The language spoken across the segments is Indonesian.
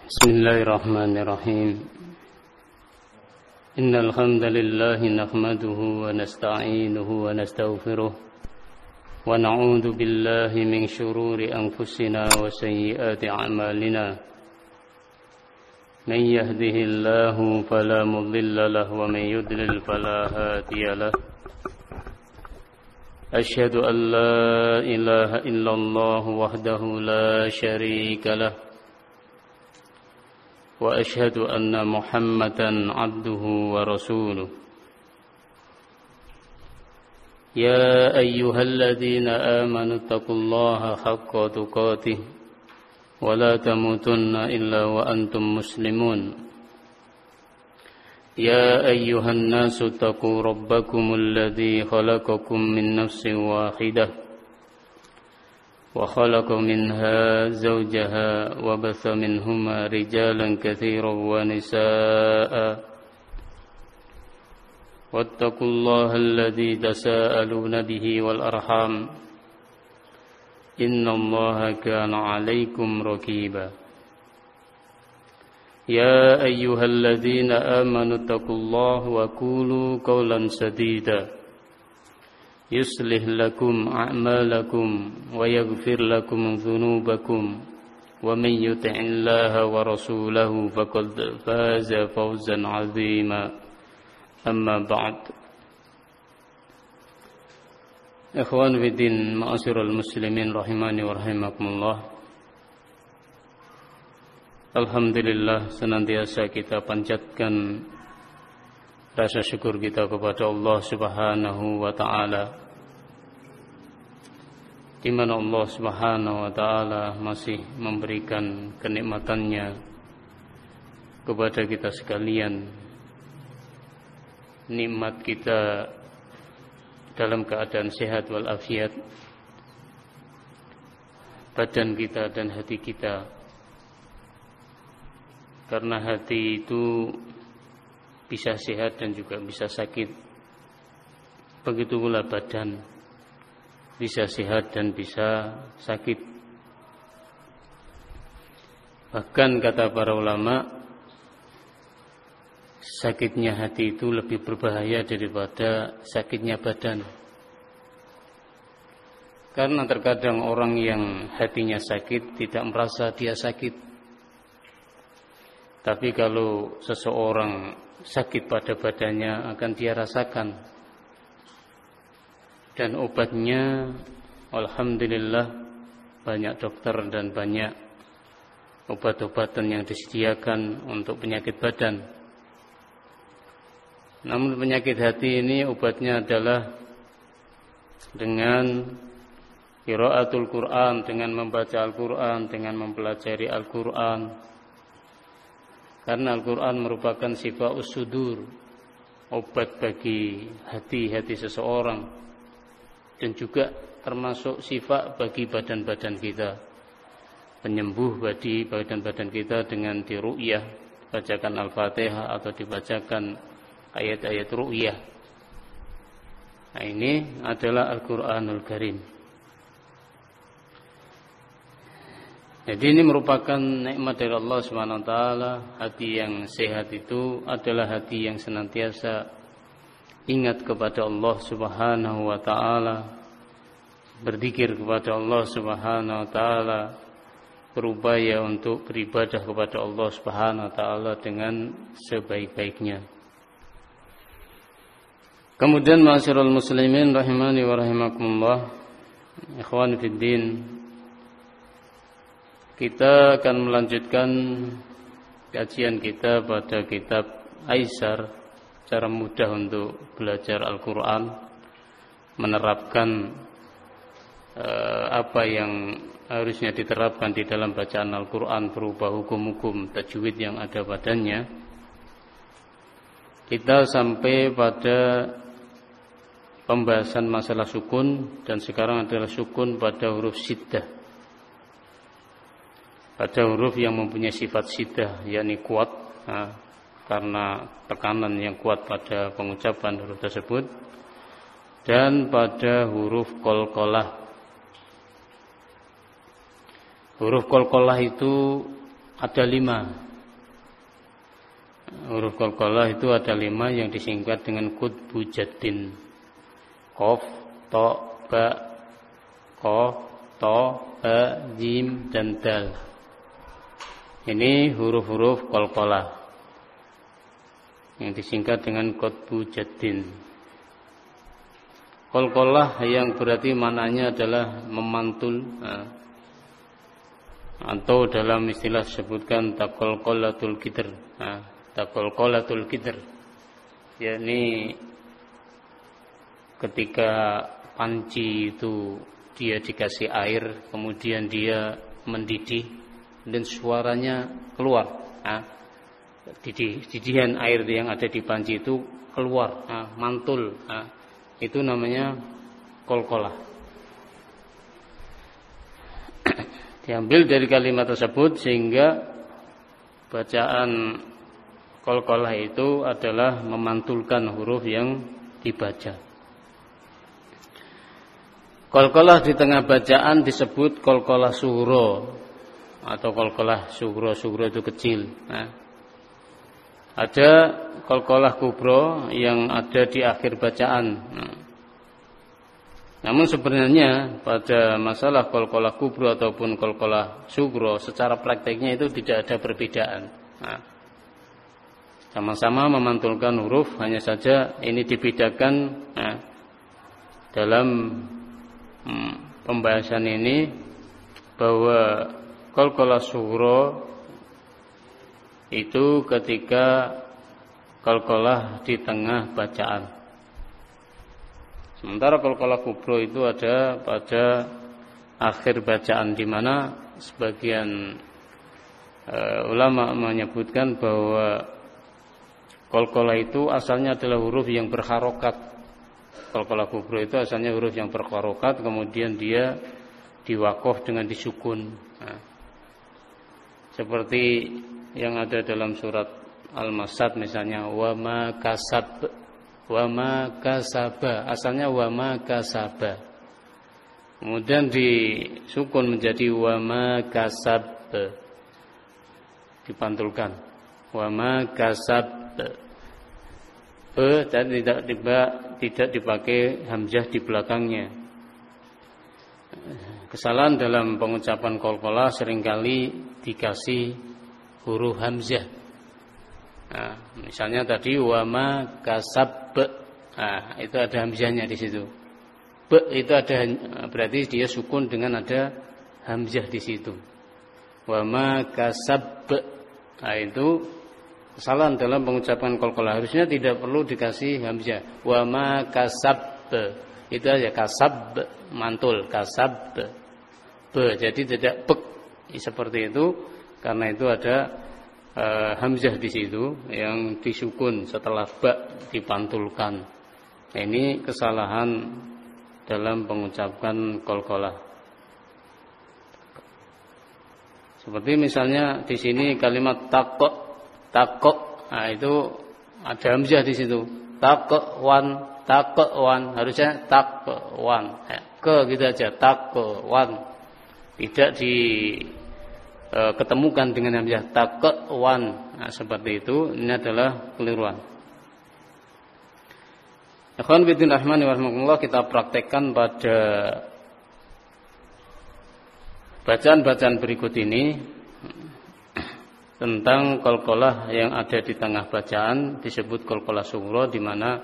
بسم الله الرحمن الرحيم إن الحمد لله نحمده ونستعينه ونستغفره ونعوذ بالله من شرور أنفسنا وسيئات أعمالنا من يهده الله فلا مضل له ومن يضلل فلا هادي له أشهد أن لا إله إلا الله وحده لا شريك له وأشهد أن محمدا عبده ورسوله يا أيها الذين آمنوا اتقوا الله حق تقاته ولا تموتن إلا وأنتم مسلمون يا أيها الناس اتقوا ربكم الذي خلقكم من نفس واحدة وخلق منها زوجها وبث منهما رجالا كثيرا ونساء واتقوا الله الذي تساءلون به والأرحام إن الله كان عليكم رقيبا يا أيها الذين آمنوا اتقوا الله وقولوا قولا سديدا يصلح لكم أعمالكم ويغفر لكم ذنوبكم ومن يطع الله ورسوله فقد فاز فوزا عظيما أما بعد إخوان في الدين معاشر المسلمين rahimani wa rahimakumullah. Alhamdulillah, senantiasa kita panjatkan rasa syukur kita kepada Allah Subhanahu wa taala, di mana Allah Subhanahu wa taala masih memberikan kenikmatannya kepada kita sekalian. Nikmat kita dalam keadaan sehat walafiat, badan kita dan hati kita. Karena hati itu bisa sehat dan juga bisa sakit. Begitu pula badan bisa sehat dan bisa sakit. Bahkan kata para ulama, sakitnya hati itu lebih berbahaya daripada sakitnya badan. Karena terkadang orang yang hatinya sakit tidak merasa dia sakit. Tapi kalau seseorang sakit pada badannya akan dia rasakan. Dan obatnya alhamdulillah banyak dokter dan banyak obat-obatan yang disediakan untuk penyakit badan. Namun penyakit hati ini obatnya adalah dengan qiraatul Quran, dengan membaca Al-Quran, dengan mempelajari Al-Quran. Karena Al-Quran merupakan shifa'us sudur, obat bagi hati-hati seseorang, dan juga termasuk syifa bagi badan-badan kita, penyembuh bagi badan-badan kita dengan diru'yah, dibacakan Al-Fatihah atau dibacakan ayat-ayat ru'yah. Nah, ini adalah Al-Quranul Karim. Jadi ini merupakan nikmat dari Allah SWT. Hati yang sehat itu adalah hati yang senantiasa ingat kepada Allah Subhanahu wa taala, berzikir kepada Allah Subhanahu wa taala, berupaya untuk beribadah kepada Allah Subhanahu wa taala dengan sebaik-baiknya. Kemudian ma'asyiral muslimin rahimani wa rahimakumullah, ikhwan fid din, kita akan melanjutkan kajian kita pada kitab Aisar, cara mudah untuk belajar Al-Quran, menerapkan apa yang harusnya diterapkan di dalam bacaan Al-Quran berupa hukum-hukum tajwid yang ada padanya. Kita sampai pada pembahasan masalah sukun, dan sekarang adalah sukun pada huruf syiddah, pada huruf yang mempunyai sifat syiddah, yakni kuat, karena tekanan yang kuat pada pengucapan huruf tersebut, dan pada huruf qalqalah. Huruf qalqalah itu ada 5. Huruf qalqalah itu ada 5 yang disingkat dengan qutbu jaddin. Qaf, ta, ba, qaf, ta, ba, jim dan dal. Ini huruf-huruf qalqalah yang disingkat dengan qutbu jaddin. Qalqalah yang berarti maknanya adalah memantul, atau dalam istilah disebutkan taqalqalatul qidr. Taqalqalatul qidr, yakni ketika panci itu dia dikasih air, kemudian dia mendidih dan suaranya keluar. Didihan air yang ada di panci itu keluar, mantul. Itu namanya qalqalah. Diambil dari kalimat tersebut sehingga bacaan qalqalah itu adalah memantulkan huruf yang dibaca. Qalqalah di tengah bacaan disebut qalqalah sughra atau qalqalah sughra. Sughra itu kecil. Ada qalqalah kubra yang ada di akhir bacaan. Namun sebenarnya pada masalah qalqalah kubra ataupun qalqalah sughra secara prakteknya itu tidak ada perbedaan. Sama-sama memantulkan huruf, hanya saja ini dibedakan dalam pembahasan ini bahwa qalqalah sughra itu ketika qalqalah di tengah bacaan. Sementara qalqalah kubra itu ada pada akhir bacaan, di mana sebagian ulama menyebutkan bahwa qalqalah itu asalnya adalah huruf yang berharokat. Qalqalah kubra itu asalnya huruf yang berharokat, kemudian dia diwaqaf dengan disukun. Seperti yang ada dalam surat Al-Masad misalnya, wa ma kasaba, asalnya wa ma kasaba, kemudian disukun menjadi wa ma kasab, dipantulkan wa ma kasab, dan tidak dipakai hamzah di belakangnya. Kesalahan dalam pengucapan qalqalah seringkali dikasih huruf hamzah. Misalnya tadi wa ma kasab, itu ada hamzahnya di situ. Itu ada, berarti dia sukun dengan ada hamzah di situ. Wa ma kasab, itu kesalahan dalam pengucapan qalqalah. Harusnya tidak perlu dikasih hamzah. Wa ma kasab, itu aja kasab, mantul kasab, jadi tidak bek seperti itu. Karena itu ada hamzah di situ yang disukun setelah ba dipantulkan. Ini kesalahan dalam pengucapan qalqalah. Seperti misalnya di sini kalimat taqok, itu ada hamzah di situ. Taqwan, harusnya taqwan. Ke gitu aja, taqwan. Tidak ketemukan dengan hamzah taqwan. Seperti itu, ini adalah keliruan. Ikhwan fillah rahimani wa rahimakumullah, kita praktekkan pada bacaan-bacaan berikut ini tentang qalqalah yang ada di tengah bacaan, disebut qalqalah sughra, di mana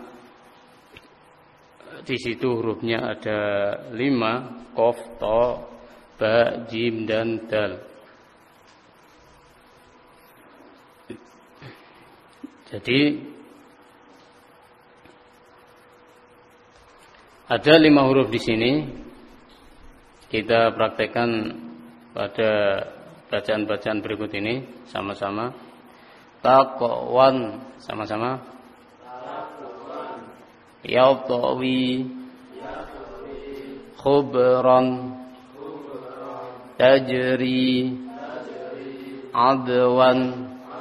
di situ hurufnya ada 5, qaf, ta, ba, jim dan dal. Jadi ada 5 huruf di sini. Kita praktekkan pada bacaan-bacaan berikut ini sama-sama. Taqwan, sama-sama. Yatawi, khubran, tajri, adwan.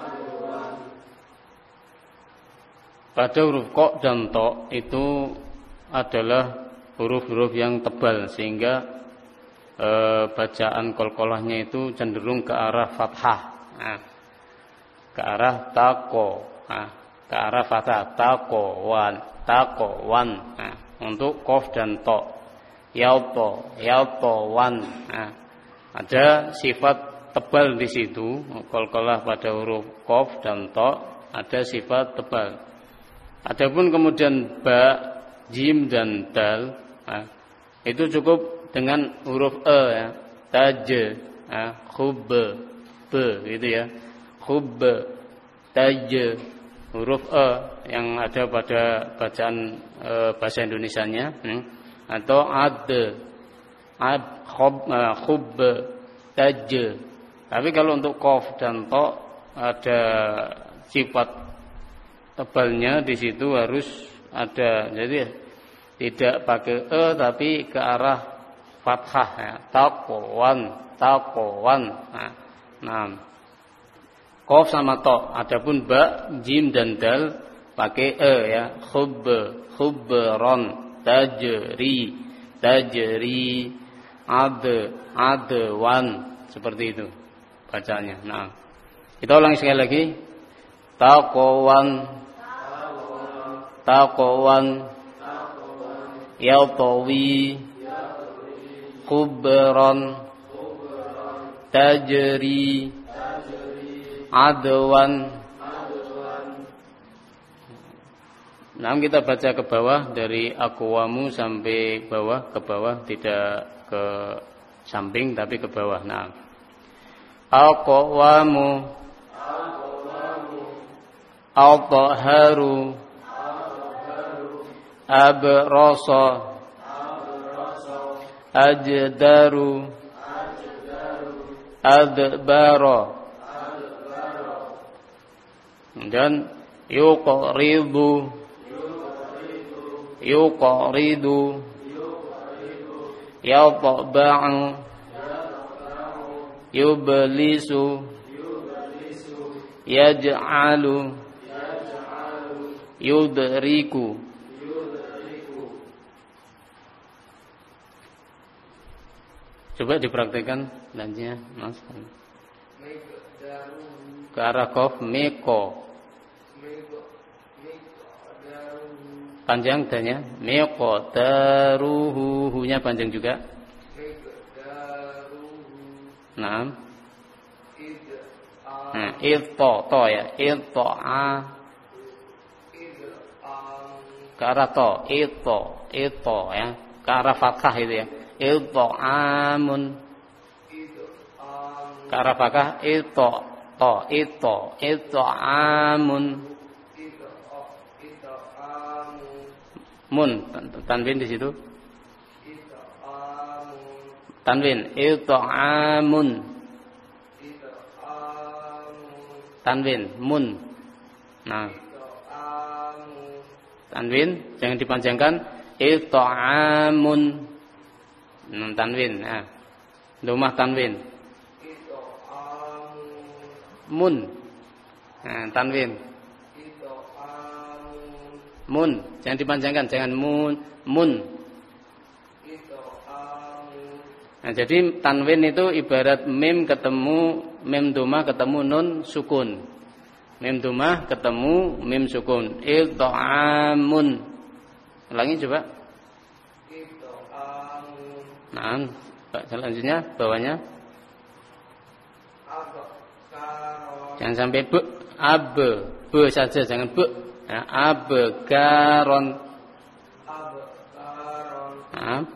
Pada huruf qa dan ta itu adalah huruf-huruf yang tebal, sehingga bacaan qalqalahnya itu cenderung ke arah fathah. Nah, ke arah tako. Nah, ke arah fathah takowan. Nah, untuk qaf dan ta. Yalto, nah, ada sifat tebal di situ. Qalqalah pada huruf qaf dan ta ada sifat tebal. Adapun kemudian ba, jim dan dal, nah, itu cukup dengan huruf e ya. Taje, khub, be gitu ya. Khub, taje, huruf e yang ada pada bacaan bahasa Indonesianya, atau khub, taje. Tapi kalau untuk qaf dan ta ada sifat tebalnya di situ harus ada. Jadi tidak pakai e tapi ke arah fathah ya. Taqwan. Nah, qaf sama ta. Adapun ba, jim dan dal pakai e ya. Khubron, tajri, adwan, seperti itu bacanya. Nah, kita ulangi sekali lagi. Taqwan, yaltawi, khubron, tajri, adwan. Nah, kita baca ke bawah dari aqwamu sampai bawah, ke bawah, tidak ke samping tapi ke bawah. Nah, aqwamu, al-taharu, abrasa, ajdaru, adbara, dan yuqridu, yatba'u, yublisu, yaj'alu, yudriku. Coba dipraktikkan nantinya, Mas. Ke arah qaf, meko. Panjang danya, meko, daruhu, hunya panjang juga. Nah, to ya, a. Ke arah to, ito ya, ke arah fathah itu ya. Amun. Ke arah fathah ito amun. Mun, tanwin di situ. Tanwin, amun. Tanwin, mun. Nah, tanwin jangan dipanjangkan. Amun. Tanwin, nah, domah tanwin. Mun, nah, tanwin. Mun, jangan dipanjangkan, jangan mun. Nah, jadi tanwin itu ibarat mim ketemu mim domah ketemu nun sukun. Mim domah ketemu mim sukun. It'amun. Ulangi coba. Nah, selanjutnya bawahnya. Jangan sampai be saja, jangan be. Ya, abgaron. Nah.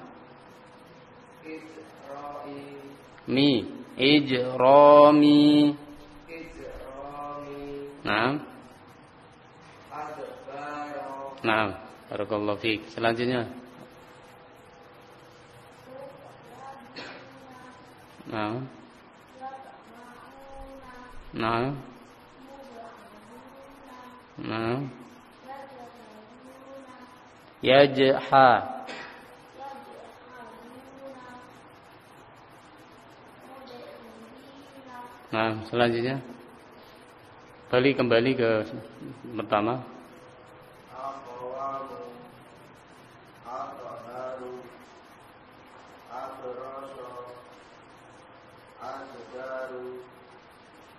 Ijrami. Nah, barakallahu fiik. Selanjutnya. Yajha. Nah, selanjutnya kembali ke pertama.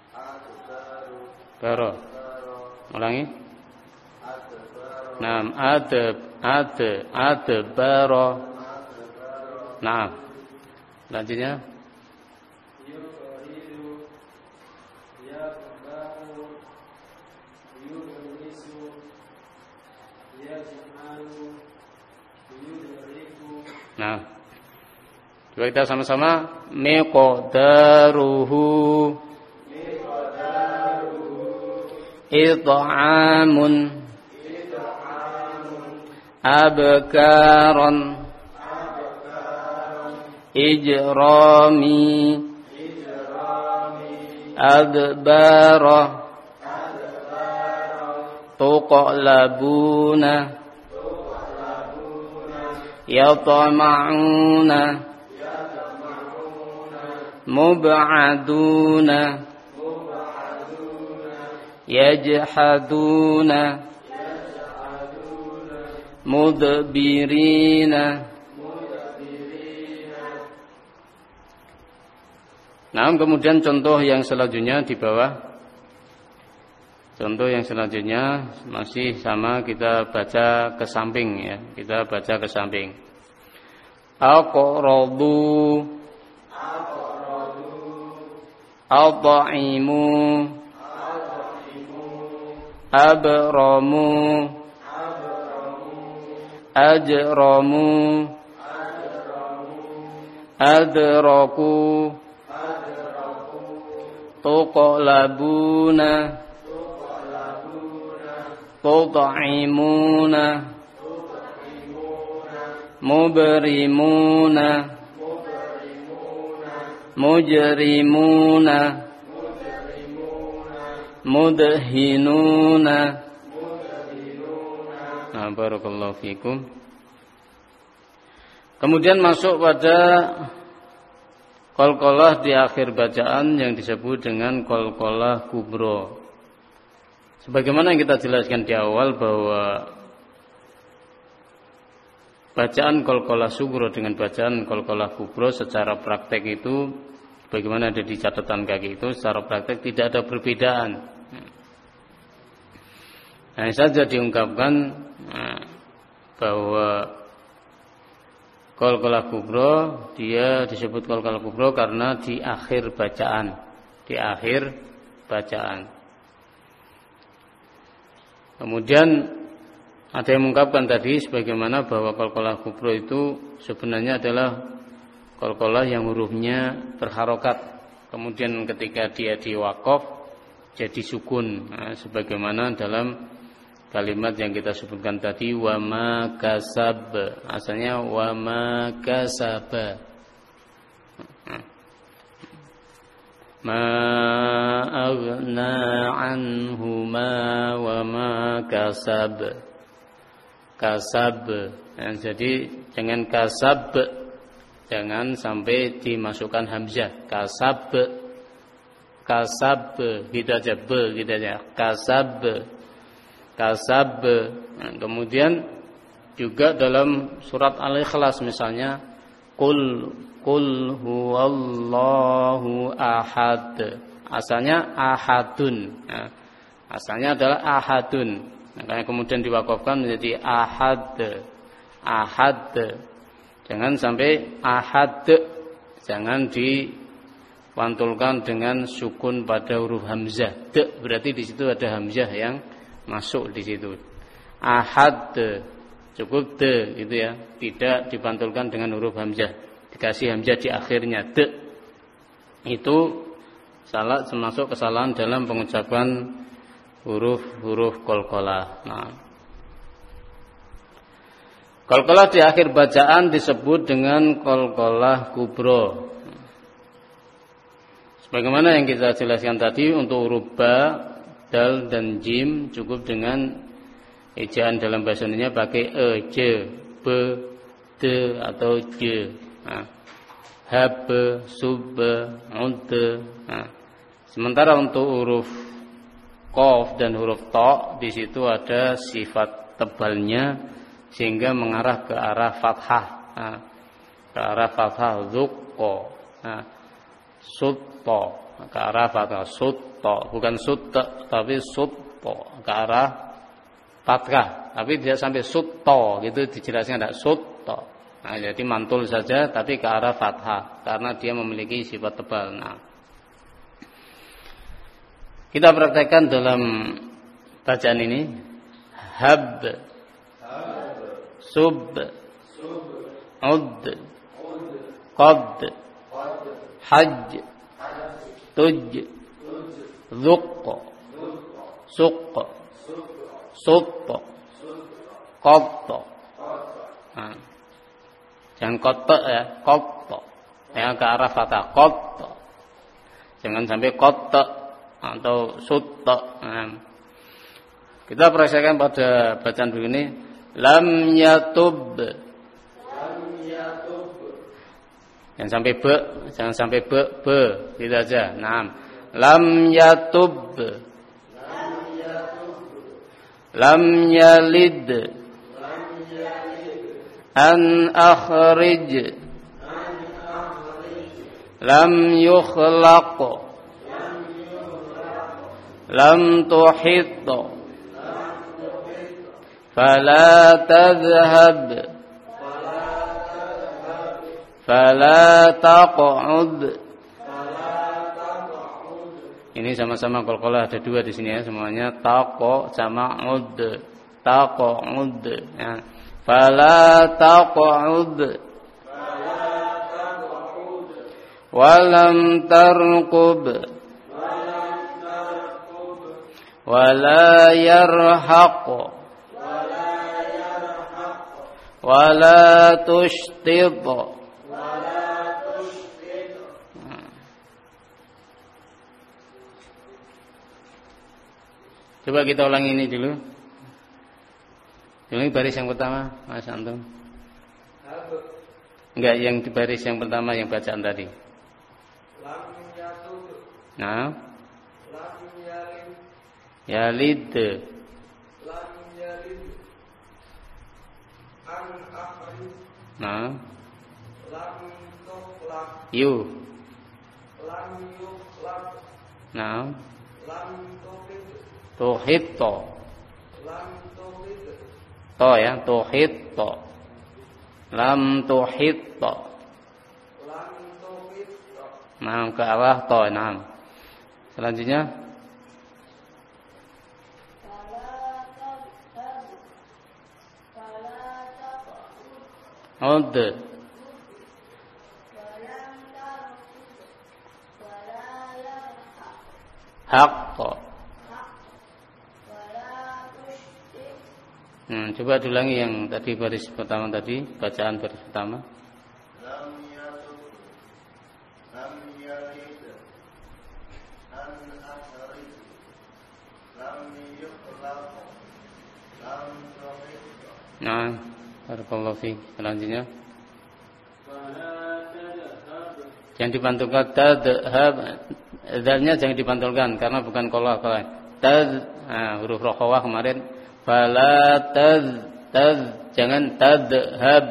Baro. Ulangi. Naam, adbaro. Naam. Lanjutnya. Nah, coba kita sama-sama miqdaruhu it'amun abkaran ijrami adbara tuqlabuna yatama'una mub'aduna yajhaduna mudbirina. Nah, kemudian contoh yang selanjutnya di bawah. Contoh yang selanjutnya masih sama, kita baca ke samping ya. Kita baca ke samping. Aqradu At'imu Abramu Ajramu Adraku Tuqlabuna Tut'imuna Mubrimuna Mujrimuna Mudhinuna. Nah, barakallahu fikum. Kemudian masuk pada qalqalah di akhir bacaan yang disebut dengan qalqalah kubra. Sebagaimana yang kita jelaskan di awal bahwa bacaan qalqalah sughra dengan bacaan qalqalah kubra secara praktek itu, bagaimana ada di catatan kaki itu, secara praktek tidak ada perbedaan. Hanya saja diungkapkan bahwa qalqalah kubra dia disebut qalqalah kubra karena di akhir bacaan, di akhir bacaan. Kemudian ada yang mengungkapkan tadi sebagaimana bahwa qalqalah kubra itu sebenarnya adalah qalqalah yang hurufnya berharokat. Kemudian ketika dia diwaqaf jadi sukun. Nah, sebagaimana dalam kalimat yang kita sebutkan tadi, wa ma kasab. Asalnya wa ma kasaba. Ma aghna anhu ma wa ma kasab. Kasab. Nah, jadi jangan kasab, jangan sampai dimasukkan hamzah. Kasab, kasab, gitu aja, be, gitu aja. Kasab, kasab. Nah, kemudian juga dalam surat Al-Ikhlas misalnya, Qul huwallahu ahad. Asalnya ahadun. Nah, asalnya adalah ahadun. Nah, kemudian diwakafkan menjadi ahad. Ahad. Jangan sampai ahad, jangan dipantulkan dengan sukun pada huruf hamzah. Berarti di situ ada hamzah yang masuk di situ. Ahad, cukup de, gitu ya. Tidak dipantulkan dengan huruf hamzah. Dikasih hamzah di akhirnya de. Itu salah, termasuk kesalahan dalam pengucapan huruf-huruf qalqalah. Nah, qalqalah di akhir bacaan disebut dengan qalqalah kubra. Sebagaimana yang kita jelaskan tadi, untuk huruf ba, dal dan jim cukup dengan ejaan dalam bahasa Indonesia pakai e, je, be, de atau je. Nah, hab, sub, ud. Nah, sementara untuk huruf qaf dan huruf ta, di situ ada sifat tebalnya sehingga mengarah ke arah fathah. Nah, ke arah fathah, zuqqa, nah, sutta. ke arah fathah. Sutta, bukan sutta tapi sutta, ke arah fathah. Tapi tidak sampai sutta gitu dijelaskan, tidak sutta. Nah, jadi mantul saja tapi ke arah fathah karena dia memiliki sifat tebal. Nah, kita praktekkan dalam bacaan ini. Hab, sub, ud, qad, hajj, tuj, dhuq, suq, sutt, qatt. Nah, jangan qatt ya, qatt. Ya, ke arah fathah, qatt. Jangan sampai qatt atau sutta. Nah, kita praktekkan pada bacaan begini. Lam yatub. Jangan sampai be, gitu aja. Naam. Lam yatub. Lam yalid. An akhrij. Lam yukhlaq. Lam tuhit. Fala tadhhab. Fala taq'ud. Ini sama-sama qalqalah, ada dua di sini ya, semuanya taqa sama ud. Taq'ud ya. Fala taq'ud. Walam tarqub. Wala yarhaq. Wala tushtid. Coba kita ulangi ini dulu. Ini baris yang pertama, Mas Antum. Enggak, yang di baris yang pertama yang bacaan tadi. Nah. Yalid. Nah. Yu. Nah. Tuhitto. To ya, tuhitto. Lam tuhitto. Nah, ke arah to. Nah. Selanjutnya ud. Haqq. Coba diulangi yang tadi baris pertama tadi, bacaan baris pertama. Lam yatub. Lam yalid. An akhrij. Lam yukhlaq. Lam tuhit. Nah, barakallahu fiik. Selanjutnya jangan dipantulkan tadhhab. Dalnya jangan dipantulkan karena bukan qalah. Huruf rokhawah kemarin. Fala jangan tadhhab.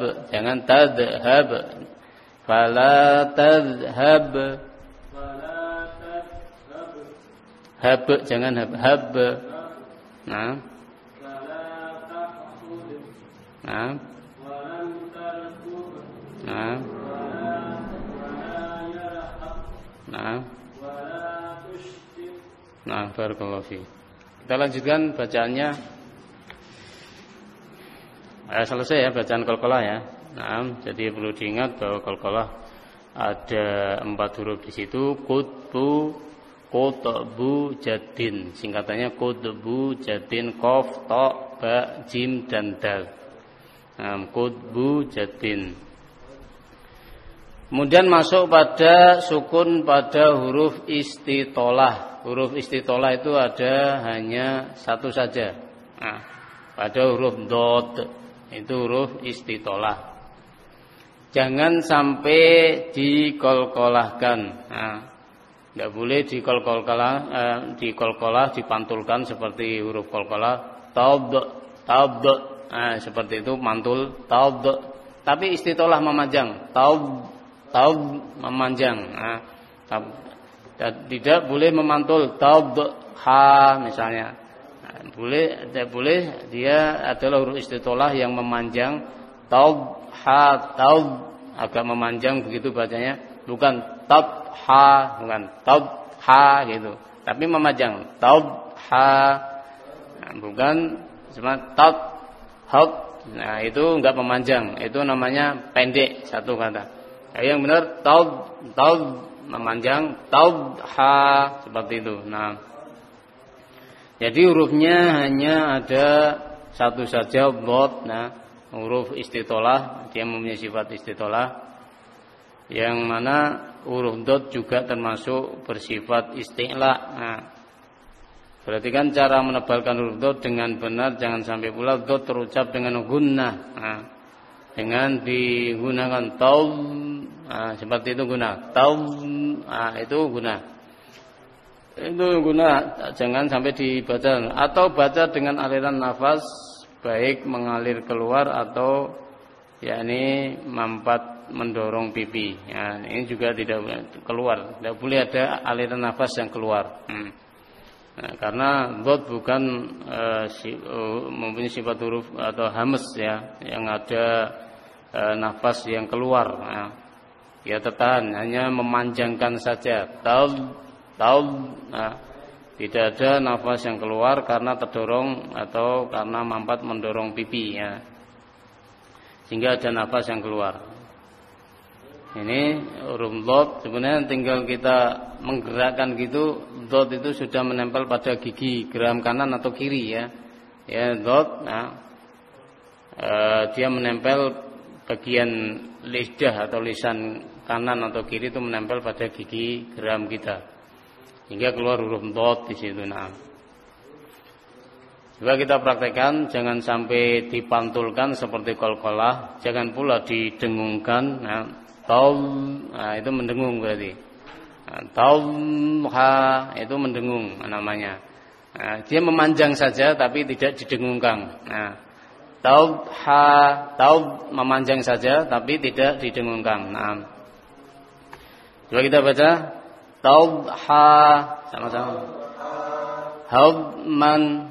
Fala tadhhab. Hab jangan hab. Nah. Nah. Nah. Nah. Nah, barakallahu fiik. Kita lanjutkan bacaannya. Selesai ya bacaan qalqalah ya. Nah, jadi perlu diingat bahwa qalqalah ada 4 huruf di situ. Qutbu, qutbu, jadin. Singkatannya qutbu, jadin, qaf, ta, ba, jim dan dal. Qutbu, jadin. Kemudian masuk pada sukun pada huruf istitolah. Huruf istitolah itu ada hanya satu saja. Nah, pada huruf dot itu huruf istitolah. Jangan sampai dikolkolahkan. Nah, tidak boleh dikolkolah, dipantulkan seperti huruf kolkolah. Taub. Nah, seperti itu mantul taub. Tapi istitolah memanjang. Taub memanjang. Nah, Tidak boleh memantul tabha misalnya. Tidak boleh dia adalah huruf istitolah yang memanjang tabha agak memanjang begitu bacanya, bukan tabha, bukan tabha gitu. Tapi memanjang tabha. Bukan cuma tab. Nah, itu enggak memanjang, itu namanya pendek satu kata. Yang benar tab memanjang tabha seperti itu. Nah, jadi hurufnya hanya ada satu saja dhad. Nah, huruf istitolah, dia mempunyai sifat istitolah, yang mana huruf dhad juga termasuk bersifat isti'la. Nah, berarti kan cara menebalkan huruf dhad dengan benar, jangan sampai pula dhad terucap dengan gunnah. Nah, dengan digunakan taw, nah, seperti itu guna taw, nah, itu guna. Itu guna, jangan sampai dibaca atau baca dengan aliran nafas, baik mengalir keluar atau yakni mampat mendorong pipi. Ya, ini juga tidak boleh keluar, tidak boleh ada aliran nafas yang keluar. Nah, karena dhad bukan mempunyai sifat huruf atau hamas ya, yang ada nafas yang keluar. Nah, dia tertahan, hanya memanjangkan saja. Nah, tidak ada nafas yang keluar karena terdorong atau karena mampat mendorong pipi ya, sehingga ada nafas yang keluar. Ini huruf dhad sebenarnya tinggal kita menggerakkan gitu, dhad itu sudah menempel pada gigi geram kanan atau kiri ya. Ya dhad, nah, dia menempel bagian lidah atau lisan kanan atau kiri itu menempel pada gigi geram kita, hingga keluar huruf dhad di situ. Nah, coba kita praktekkan, jangan sampai dipantulkan seperti qalqalah, jangan pula didengungkan. Nah, nah, itu mendengung berarti. Tawha itu mendengung namanya. Nah, dia memanjang saja tapi tidak didengungkan. Nah, taub memanjang saja tapi tidak didengungkan. Nah, coba kita baca taubha sama-sama. Habman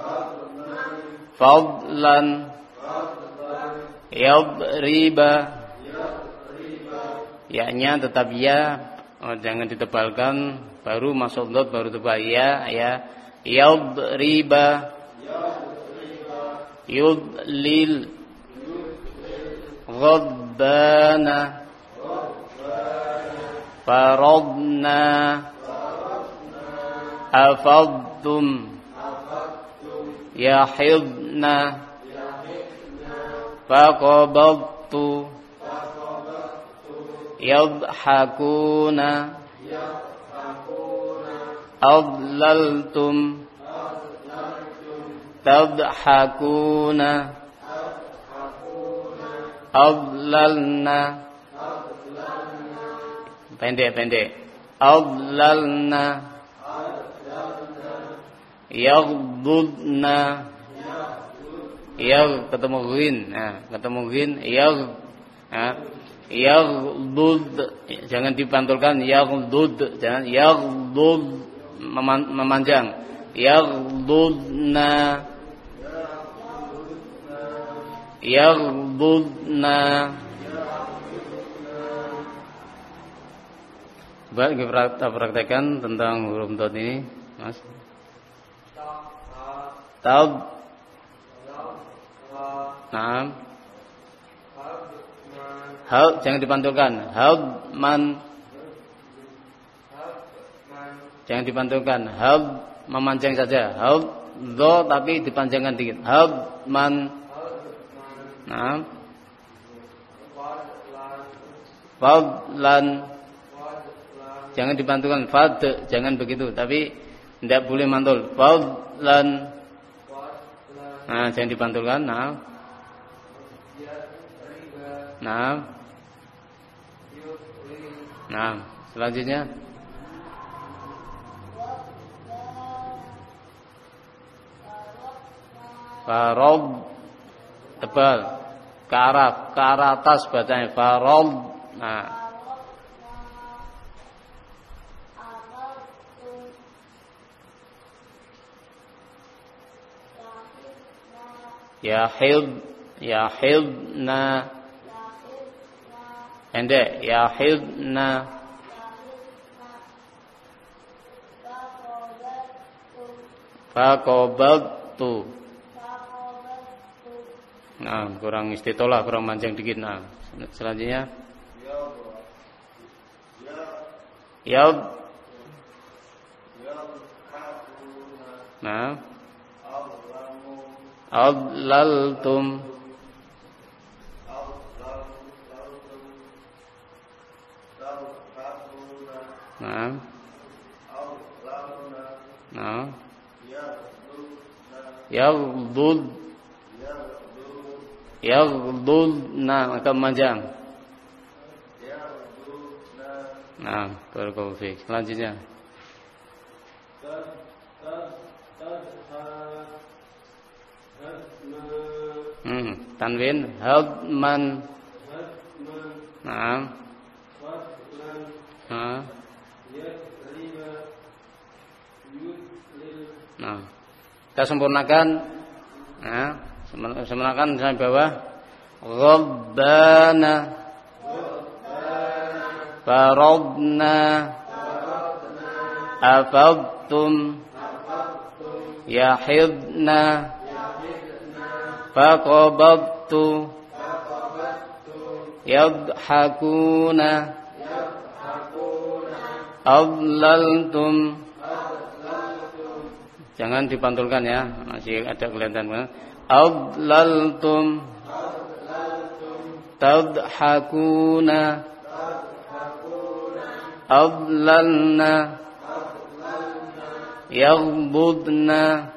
fadlan yadriba. Ya-nya tetap ya, jangan ditebalkan, baru masuk dhad baru tebal ya. Yadriba yudlil ghabbana faradna afadtum yahidna faqabadtu yadhakuna adlaltum tadhakuna adlalna. Pendek adlalna yaghdudna ketemu ghin. Nah, ketemu ghin yaghdud, jangan dipantulkan yaghdud, jangan yaghdud memanjang. Yaghdudna Coba kita praktekkan tentang huruf dhad ini, Mas. Tab. Naam. Hal jangan dipantulkan. Habman. Jangan dipantulkan. Hab memanjang saja. Hab dho tapi dipanjangkan dikit. Habman. Naam. Fadlan. Jangan dipantulkan. Fad jangan begitu, tapi tidak boleh mantul. Fadlan. Nah, jangan dipantulkan. Nah, selanjutnya farad tebal ke arah atas bacanya farad. Nah, yahidna. Pendek, yahidna. Faqabattu. Nah, kurang istitolah, kurang manjang dikit. Nah, selanjutnya nah, adlaltum. Nah, nah, yaghdudna, maka manjang. Nah, barakallahu fiik. Selanjutnya tanwin hadman. Nah, nah, nah, kita sempurnakan. Nah, sempurnakan sampai bawah. Rabbana faradna afadtum yahidna faqabattu yadhakuna adlaltum. Jangan dipantulkan ya, masih ada kelihatan. Adlaltum tadhakuna adlalna yaghdudna.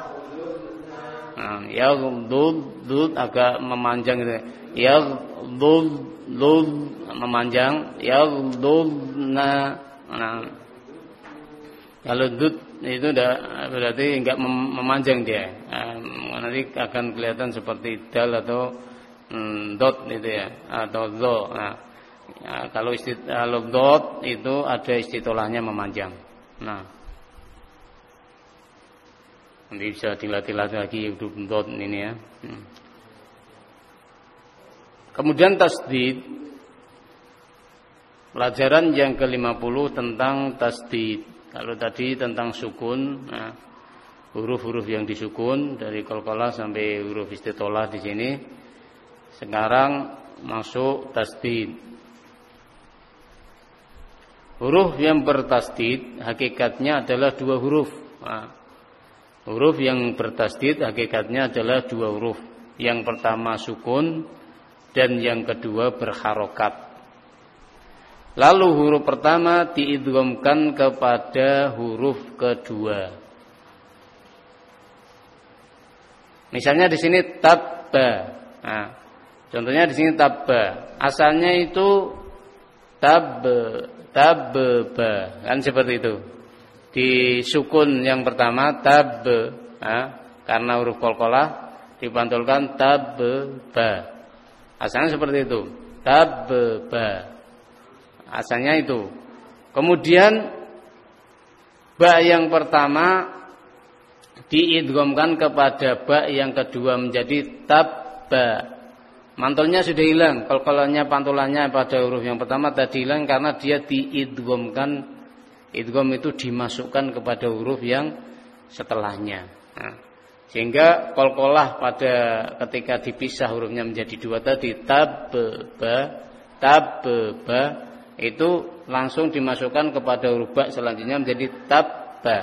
Nah, yaghdud agak memanjang gitu. Yaghdud memanjang, yaghdudna. Nah, kalau dud itu berarti enggak memanjang dia. Nanti akan kelihatan seperti dal atau dot itu ya, atau do. Nah, kalau dot itu ada istitolahnya memanjang. Nah, nanti bisa dilatih lagi untuk dot ini ya. Kemudian tasdid, pelajaran yang ke-50 tentang tasdid. Kalau tadi tentang sukun, nah, huruf-huruf yang disukun dari qalqalah sampai huruf istitolah di sini. Sekarang masuk tasdid. Huruf yang bertasdid hakikatnya adalah dua huruf. Nah, huruf yang bertasdid hakikatnya adalah dua huruf. Yang pertama sukun dan yang kedua berharokat. Lalu huruf pertama diidghamkan kepada huruf kedua. Misalnya di sini tabba. Nah, contohnya di sini tabba. Asalnya itu tabba, kan seperti itu. Di sukun yang pertama tab, karena huruf qalqalah dipantulkan tabba. Asalnya seperti itu, tabba. Asalnya itu. Kemudian ba yang pertama diidghamkan kepada ba yang kedua menjadi tabba. Mantulnya sudah hilang. Qalqalahnya, pantulannya pada huruf yang pertama tadi hilang karena dia diidghamkan. Idgham itu dimasukkan kepada huruf yang setelahnya. Nah, sehingga qalqalah pada ketika dipisah hurufnya menjadi dua tadi tabba itu langsung dimasukkan kepada huruf ba selanjutnya menjadi tabba.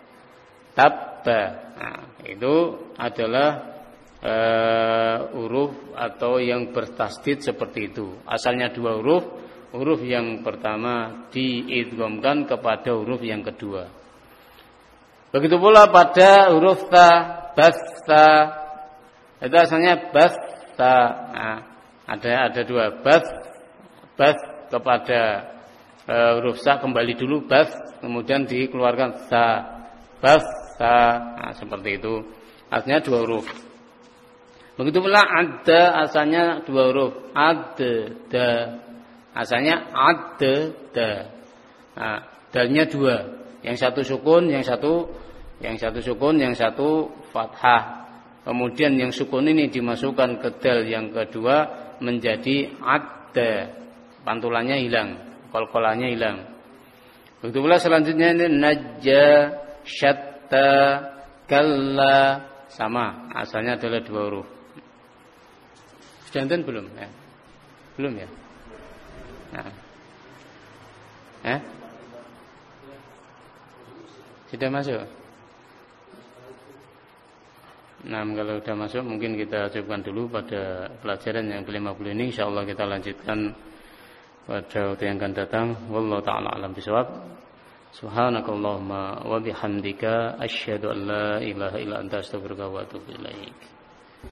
Nah, itu adalah huruf atau yang bertasdid seperti itu. Asalnya dua huruf, huruf yang pertama diidghamkan kepada huruf yang kedua. Begitu pula pada huruf ta, basta. Itu asalnya basta. Nah, ada dua, bas kepada huruf sa kembali dulu bas, kemudian dikeluarkan sa, bas sa. Nah, seperti itu. Asalnya dua huruf. Begitu pula ada asalnya dua huruf, da. Asalnya da. Nah, dalnya dua. Yang satu sukun, yang satu sukun, yang satu fathah. Kemudian yang sukun ini dimasukkan ke dal yang kedua menjadi adda. Pantulannya hilang, qalqalanya hilang. Begitu pula selanjutnya ini najja, syatta, kalla, sama. Asalnya adalah 2 huruf. Sudah enten belum? Ya. Belum ya? Nah. Sudah masuk? Nah, kalau sudah masuk mungkin kita cukupkan dulu pada pelajaran yang ke-50 ini. Insyaallah kita lanjutkan pada waktu yang akan datang. Wallahu ta'ala alam bisawab. Subhanakallahumma wa bihamdika asyhadu an la ilaha illa anta astaghfiruka wa atubu ilaik.